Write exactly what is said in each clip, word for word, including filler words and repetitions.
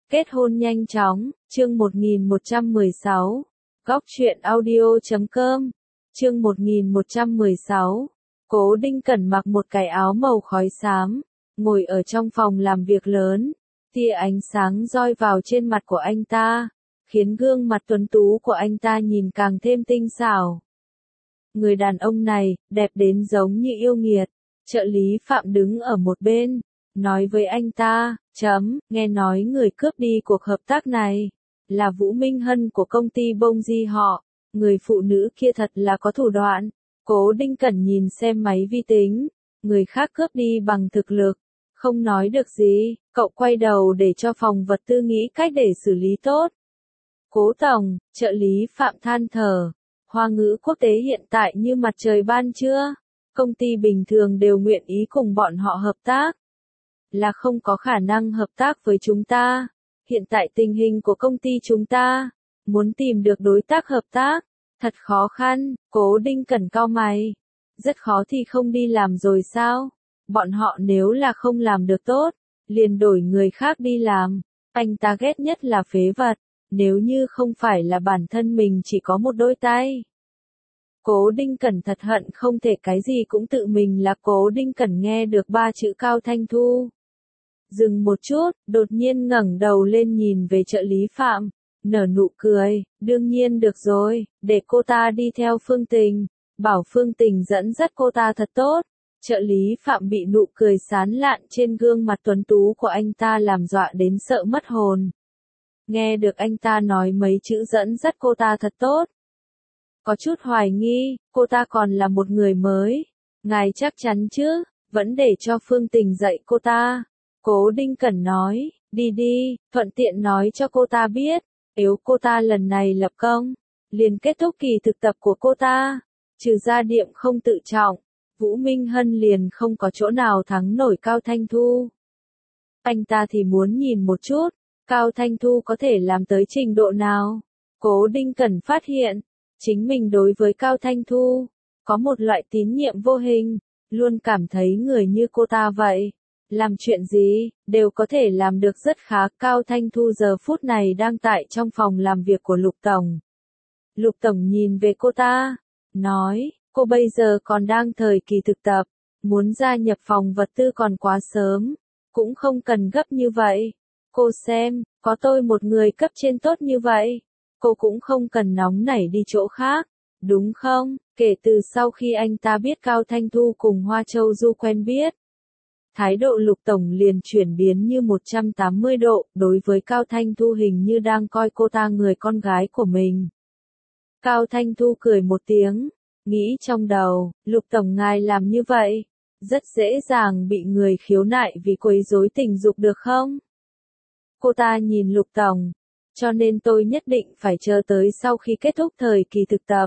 Kết hôn nhanh chóng, chương một nghìn một trăm mười sáu. Góc truyện audio chấm com. Chương một nghìn một trăm mười sáu. Cố Đinh Cẩn mặc một cái áo màu khói xám, ngồi ở trong phòng làm việc lớn. Tia ánh sáng roi vào trên mặt của anh ta, khiến gương mặt tuấn tú của anh ta nhìn càng thêm tinh xảo. Người đàn ông này, đẹp đến giống như yêu nghiệt. Trợ lý Phạm đứng ở một bên, nói với anh ta, chấm, nghe nói người cướp đi cuộc hợp tác này, là Vũ Minh Hân của công ty Bông Di họ, người phụ nữ kia thật là có thủ đoạn. Cố Đinh Cẩn nhìn xem máy vi tính, người khác cướp đi bằng thực lực, không nói được gì, cậu quay đầu để cho phòng vật tư nghĩ cách để xử lý tốt. Cố tổng, trợ lý Phạm than thở, Hoa ngữ quốc tế hiện tại như mặt trời ban trưa, công ty bình thường đều nguyện ý cùng bọn họ hợp tác, là không có khả năng hợp tác với chúng ta. Hiện tại tình hình của công ty chúng ta, muốn tìm được đối tác hợp tác, thật khó khăn. Cố Đinh Cẩn cau mày, rất khó thì không đi làm rồi sao? Bọn họ nếu là không làm được tốt, liền đổi người khác đi làm. Anh ta ghét nhất là phế vật, nếu như không phải là bản thân mình chỉ có một đôi tay. Cố Đinh Cẩn thật hận không thể cái gì cũng tự mình là. Cố Đinh Cẩn nghe được ba chữ Cao Thanh Thu, dừng một chút, đột nhiên ngẩng đầu lên nhìn về trợ lý Phạm, nở nụ cười, đương nhiên được rồi, để cô ta đi theo Phương Tình, bảo Phương Tình dẫn dắt cô ta thật tốt. Trợ lý Phạm bị nụ cười sán lạn trên gương mặt tuấn tú của anh ta làm dọa đến sợ mất hồn. Nghe được anh ta nói mấy chữ dẫn dắt cô ta thật tốt, có chút hoài nghi, cô ta còn là một người mới, ngài chắc chắn chứ, vẫn để cho Phương Tình dạy cô ta. Cố Đinh Cẩn nói, đi đi, thuận tiện nói cho cô ta biết, nếu cô ta lần này lập công, liền kết thúc kỳ thực tập của cô ta, trừ ra điểm không tự trọng, Vũ Minh Hân liền không có chỗ nào thắng nổi Cao Thanh Thu. Anh ta thì muốn nhìn một chút, Cao Thanh Thu có thể làm tới trình độ nào. Cố Đinh Cẩn phát hiện, chính mình đối với Cao Thanh Thu, có một loại tín nhiệm vô hình, luôn cảm thấy người như cô ta vậy, làm chuyện gì, đều có thể làm được rất khá. Cao Thanh Thu giờ phút này đang tại trong phòng làm việc của Lục Tổng. Lục Tổng nhìn về cô ta, nói, cô bây giờ còn đang thời kỳ thực tập, muốn gia nhập phòng vật tư còn quá sớm, cũng không cần gấp như vậy. Cô xem, có tôi một người cấp trên tốt như vậy, cô cũng không cần nóng nảy đi chỗ khác, đúng không? Kể từ sau khi anh ta biết Cao Thanh Thu cùng Hoa Châu Du quen biết, thái độ Lục Tổng liền chuyển biến như một trăm tám mươi độ, đối với Cao Thanh Thu hình như đang coi cô ta người con gái của mình. Cao Thanh Thu cười một tiếng, nghĩ trong đầu, Lục Tổng ngài làm như vậy, rất dễ dàng bị người khiếu nại vì quấy rối tình dục được không? Cô ta nhìn Lục Tổng, cho nên tôi nhất định phải chờ tới sau khi kết thúc thời kỳ thực tập,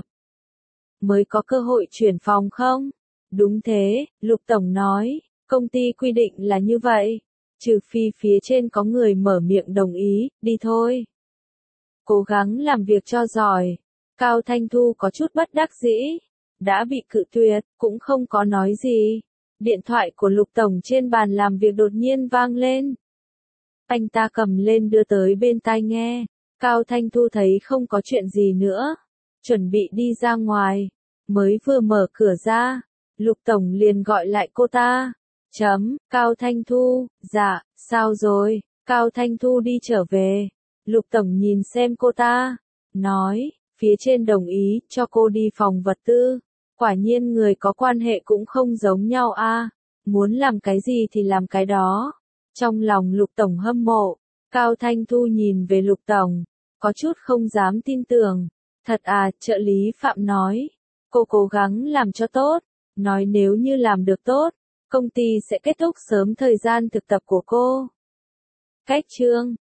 mới có cơ hội chuyển phòng không? Đúng thế, Lục Tổng nói, công ty quy định là như vậy, trừ phi phía trên có người mở miệng đồng ý, đi thôi. Cố gắng làm việc cho giỏi. Cao Thanh Thu có chút bất đắc dĩ, đã bị cự tuyệt, cũng không có nói gì. Điện thoại của Lục Tổng trên bàn làm việc đột nhiên vang lên. Anh ta cầm lên đưa tới bên tai nghe. Cao Thanh Thu thấy không có chuyện gì nữa, chuẩn bị đi ra ngoài, mới vừa mở cửa ra, Lục Tổng liền gọi lại cô ta. Chấm, Cao Thanh Thu, dạ, sao rồi? Cao Thanh Thu đi trở về. Lục Tổng nhìn xem cô ta, nói, phía trên đồng ý cho cô đi phòng vật tư. Quả nhiên người có quan hệ cũng không giống nhau a, muốn làm cái gì thì làm cái đó. Trong lòng Lục Tổng hâm mộ, Cao Thanh Thu nhìn về Lục Tổng, có chút không dám tin tưởng. Thật à, trợ lý Phạm nói, cô cố gắng làm cho tốt, nói nếu như làm được tốt, công ty sẽ kết thúc sớm thời gian thực tập của cô. Cách chương